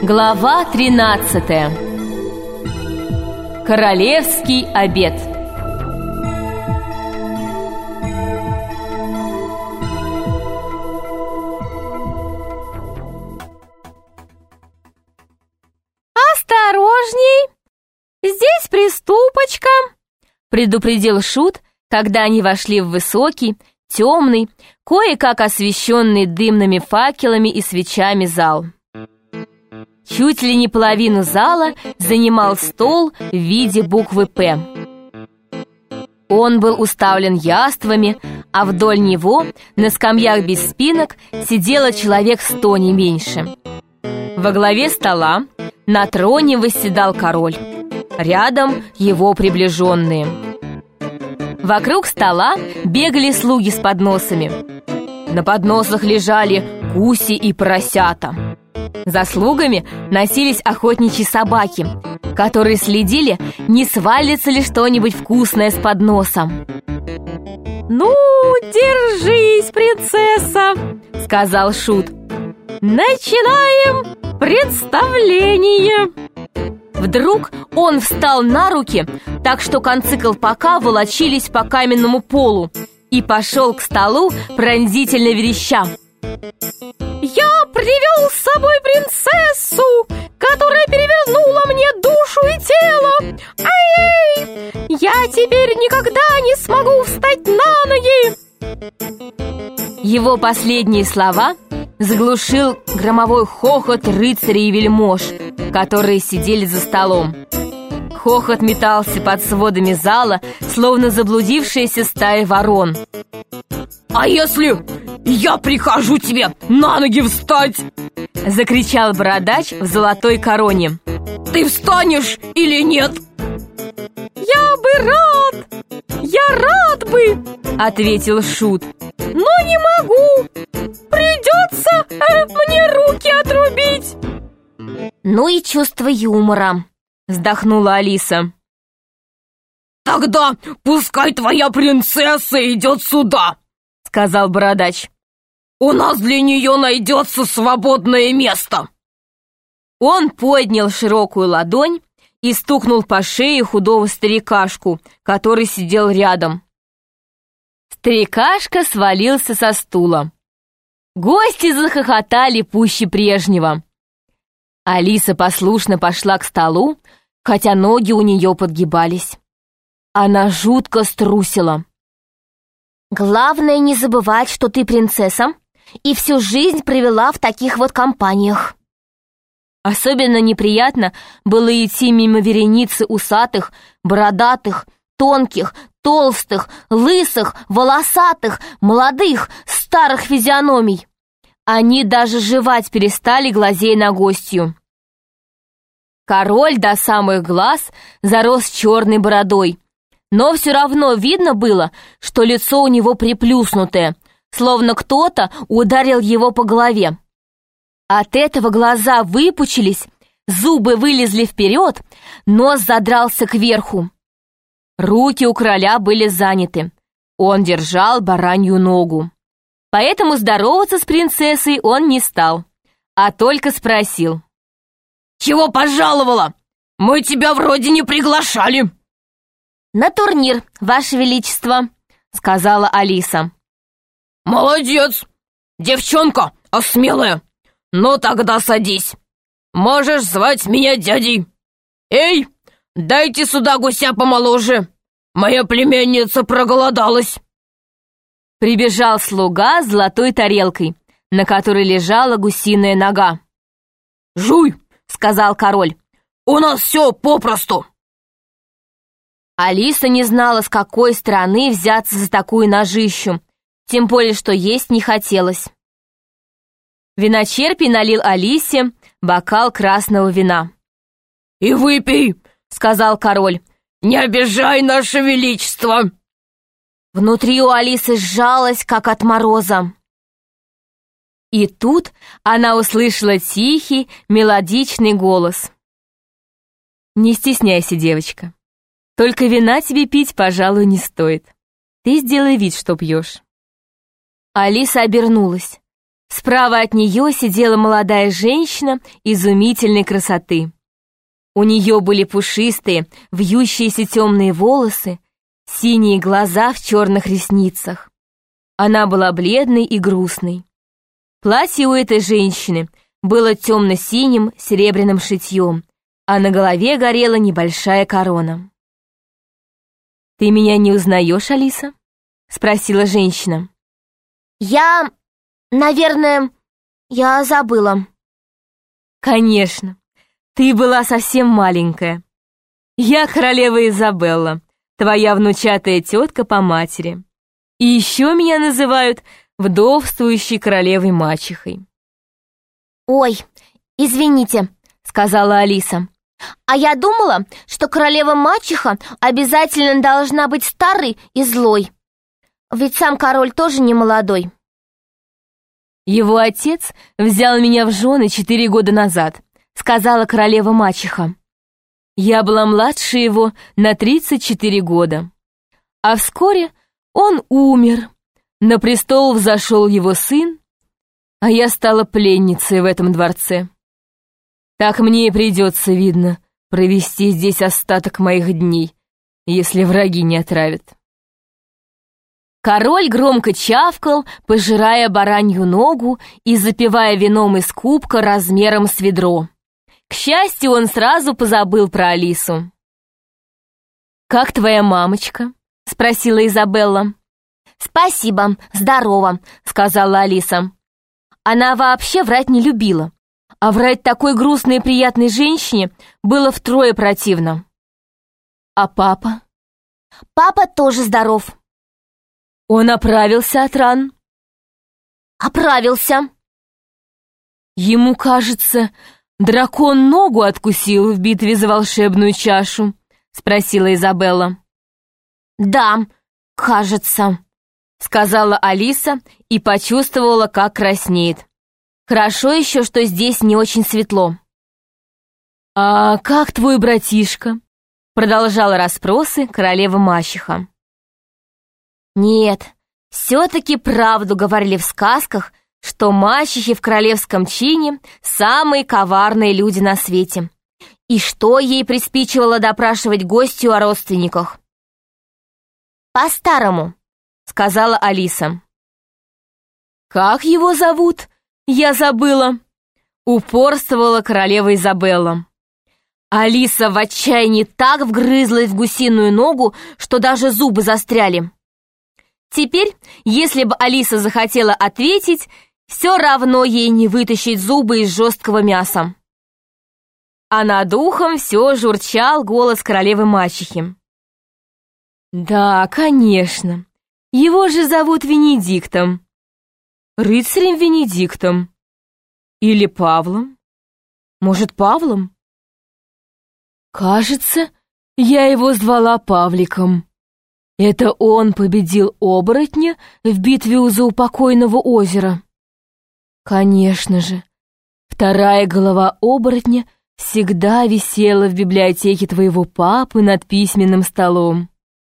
Глава 13. Королевский обед. «Осторожней! Здесь приступочка!» — предупредил Шут, когда они вошли в высокий, темный, кое-как освещенный дымными факелами и свечами зал. Чуть ли не половину зала занимал стол в виде буквы «П». Он был уставлен яствами, а вдоль него на скамьях без спинок сидело человек 100 не меньше. Во главе стола на троне восседал король, рядом его приближенные. Вокруг стола бегали слуги с подносами. На подносах лежали гуси и поросята. За слугами носились охотничьи собаки, которые следили, не свалится ли что-нибудь вкусное с подноса. «Ну, держись, принцесса!» — сказал Шут. «Начинаем представление!» Вдруг он встал на руки, так что концы колпака волочились по каменному полу, и пошел к столу, пронзительно вереща. «Я привел с собой принцессу, которая перевернула мне душу и тело! Ай-эй! Я теперь никогда не смогу встать на ноги!» Его последние слова заглушил громовой хохот рыцарей и вельмож, которые сидели за столом. Хохот метался под сводами зала, словно заблудившаяся стая ворон. «А если я прикажу тебе на ноги встать?» — закричал бородач в золотой короне. «Ты встанешь или нет?» Я рад бы!» — ответил Шут. «Но не могу! Придется мне руки отрубить!» «Ну и чувство юмора!» — вздохнула Алиса. «Тогда пускай твоя принцесса идет сюда!» — сказал бородач. «У нас для нее найдется свободное место!» Он поднял широкую ладонь и стукнул по шее худого старикашку, который сидел рядом. Старикашка свалился со стула. Гости захохотали пуще прежнего. Алиса послушно пошла к столу, хотя ноги у нее подгибались. Она жутко струсила. «Главное не забывать, что ты принцесса, и всю жизнь провела в таких вот компаниях». Особенно неприятно было идти мимо вереницы усатых, бородатых, тонких, толстых, лысых, волосатых, молодых, старых физиономий. Они даже жевать перестали, глазея на гостью. Король до самых глаз зарос черной бородой, но все равно видно было, что лицо у него приплюснутое, словно кто-то ударил его по голове. От этого глаза выпучились, зубы вылезли вперед, нос задрался кверху. Руки у короля были заняты. Он держал баранью ногу. Поэтому здороваться с принцессой он не стал, а только спросил. «Чего пожаловала? Мы тебя вроде не приглашали!» «На турнир, Ваше Величество», — сказала Алиса. «Молодец! Девчонка, а смелая! Ну тогда садись. Можешь звать меня дядей. Эй, дайте сюда гуся помоложе. Моя племянница проголодалась». Прибежал слуга с золотой тарелкой, на которой лежала гусиная нога. «Жуй!» — сказал король. «У нас все попросту». Алиса не знала, с какой стороны взяться за такую ножищу, тем более, что есть не хотелось. Виночерпий налил Алисе бокал красного вина. «И выпей!» — сказал король. «Не обижай наше величество!» Внутри у Алисы сжалось, как от мороза. И тут она услышала тихий, мелодичный голос. «Не стесняйся, девочка. Только вина тебе пить, пожалуй, не стоит. Ты сделай вид, что пьешь». Алиса обернулась. Справа от нее сидела молодая женщина изумительной красоты. У нее были пушистые, вьющиеся темные волосы, синие глаза в черных ресницах. Она была бледной и грустной. Платье у этой женщины было темно-синим серебряным шитьем, а на голове горела небольшая корона. «Ты меня не узнаешь, Алиса?» — спросила женщина. Наверное, я забыла». «Конечно, ты была совсем маленькая. Я королева Изабелла, твоя внучатая тетка по матери. И еще меня называют вдовствующей королевой-мачехой». «Ой, извините», — сказала Алиса. «А я думала, что королева-мачеха обязательно должна быть старой и злой. Ведь сам король тоже не молодой». «Его отец взял меня в жены 4 года назад», — сказала королева-мачеха. «Я была младше его на 34 года. А вскоре он умер. На престол взошел его сын, а я стала пленницей в этом дворце. Так мне и придется, видно, провести здесь остаток моих дней, если враги не отравят». Король громко чавкал, пожирая баранью ногу и запивая вином из кубка размером с ведро. К счастью, он сразу позабыл про Алису. «Как твоя мамочка?» — спросила Изабелла. «Спасибо, здорово», — сказала Алиса. Она вообще врать не любила, а врать такой грустной и приятной женщине было втрое противно. «А папа?» «Папа тоже здоров». «Он оправился от ран?» «Оправился». «Ему, кажется, дракон ногу откусил в битве за волшебную чашу?» — спросила Изабелла. «Да, кажется», — сказала Алиса и почувствовала, как краснеет. Хорошо еще, что здесь не очень светло. «А как твой братишка?» — продолжала расспросы королева-мачеха. Нет, все-таки правду говорили в сказках, что мачехи в королевском чине самые коварные люди на свете. И что ей приспичивало допрашивать гостью о родственниках? «По-старому», — сказала Алиса. «Как его зовут? Я забыла», — упорствовала королева Изабелла. Алиса в отчаянии так вгрызлась в гусиную ногу, что даже зубы застряли. Теперь, если бы Алиса захотела ответить, все равно ей не вытащить зубы из жесткого мяса. А над ухом все журчал голос королевы-мачехи. «Да, конечно. Его же зовут Венедиктом. Рыцарем Венедиктом. Или Павлом. Может, Павлом? Кажется, я его звала Павликом. Это он победил оборотня в битве у заупокойного озера. Конечно же, вторая голова оборотня всегда висела в библиотеке твоего папы над письменным столом».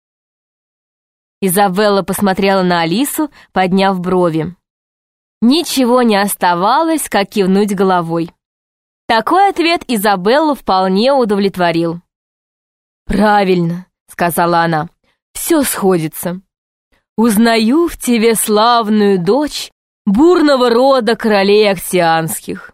Изабелла посмотрела на Алису, подняв брови. Ничего не оставалось, как кивнуть головой. Такой ответ Изабеллу вполне удовлетворил. «Правильно», — сказала она, — «все сходится. Узнаю в тебе славную дочь бурного рода королей Актианских».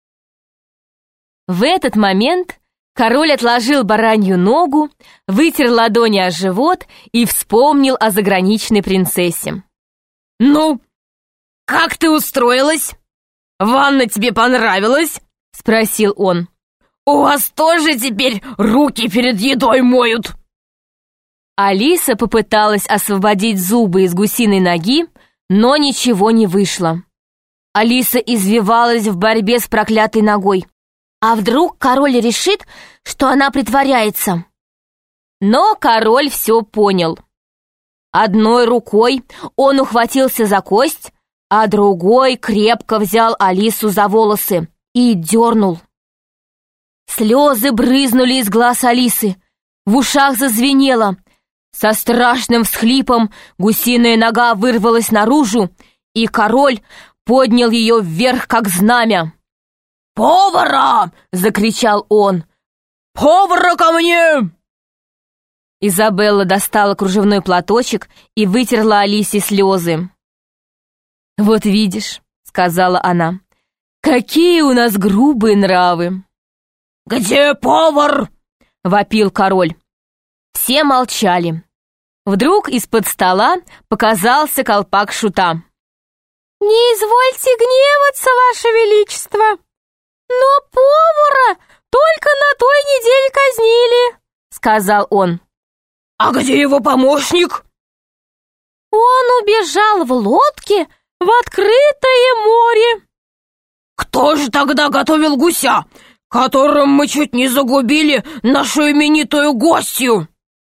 В этот момент король отложил баранью ногу, вытер ладони о живот и вспомнил о заграничной принцессе. «Ну, как ты устроилась? Ванна тебе понравилась?» — спросил он. «У вас тоже теперь руки перед едой моют?» Алиса попыталась освободить зубы из гусиной ноги, но ничего не вышло. Алиса извивалась в борьбе с проклятой ногой. А вдруг король решит, что она притворяется? Но король все понял. Одной рукой он ухватился за кость, а другой крепко взял Алису за волосы и дернул. Слезы брызнули из глаз Алисы, в ушах зазвенело. Со страшным всхлипом гусиная нога вырвалась наружу, и король, поднял ее вверх, как знамя. «Повара!» — закричал он. «Повара ко мне!» Изабелла достала кружевной платочек и вытерла Алисе слезы. «Вот видишь», — сказала она, — «какие у нас грубые нравы». «Где повар?» — вопил король. Все молчали. Вдруг из-под стола показался колпак Шута. «Не извольте гневаться, Ваше Величество, но повара только на той неделе казнили», — сказал он. «А где его помощник?» «Он убежал в лодке в открытое море». «Кто же тогда готовил гуся, которым мы чуть не загубили нашу именитую гостью?»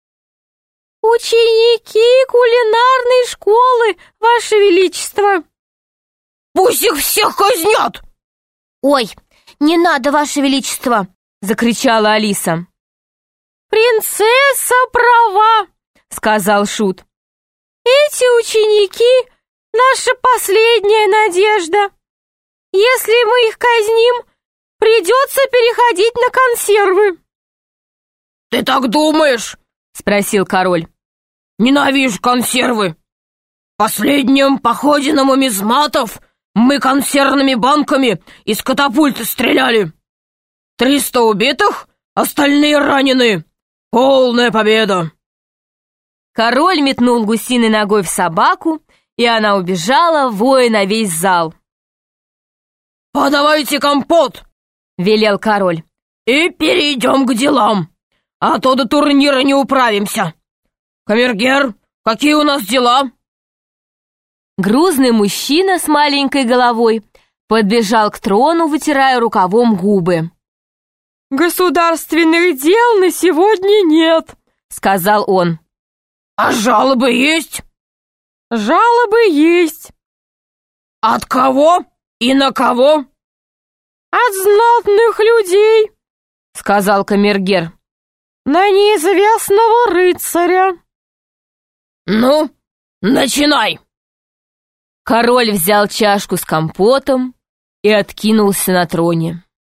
«Ученики кулинарной школы, Ваше Величество». «Пусть их всех казнят!» «Ой, не надо, Ваше Величество!» — закричала Алиса. «Принцесса права!» — сказал Шут. «Эти ученики — наша последняя надежда. Если мы их казним, придется переходить на консервы». «Ты так думаешь?» — спросил король. «Ненавижу консервы. В последнем походе на нумизматов мы консервными банками из катапульты стреляли. 300 убитых, остальные ранены. Полная победа!» Король метнул гусиной ногой в собаку, и она убежала, воя на весь зал. «Подавайте компот!» — велел король. «И перейдем к делам, а то до турнира не управимся. Камергер, какие у нас дела?» Грузный мужчина с маленькой головой подбежал к трону, вытирая рукавом губы. «Государственных дел на сегодня нет», — сказал он. «А жалобы есть?» «Жалобы есть». «От кого и на кого?» «От знатных людей», — сказал камергер. «На неизвестного рыцаря». «Ну, начинай!» Король взял чашку с компотом и откинулся на троне.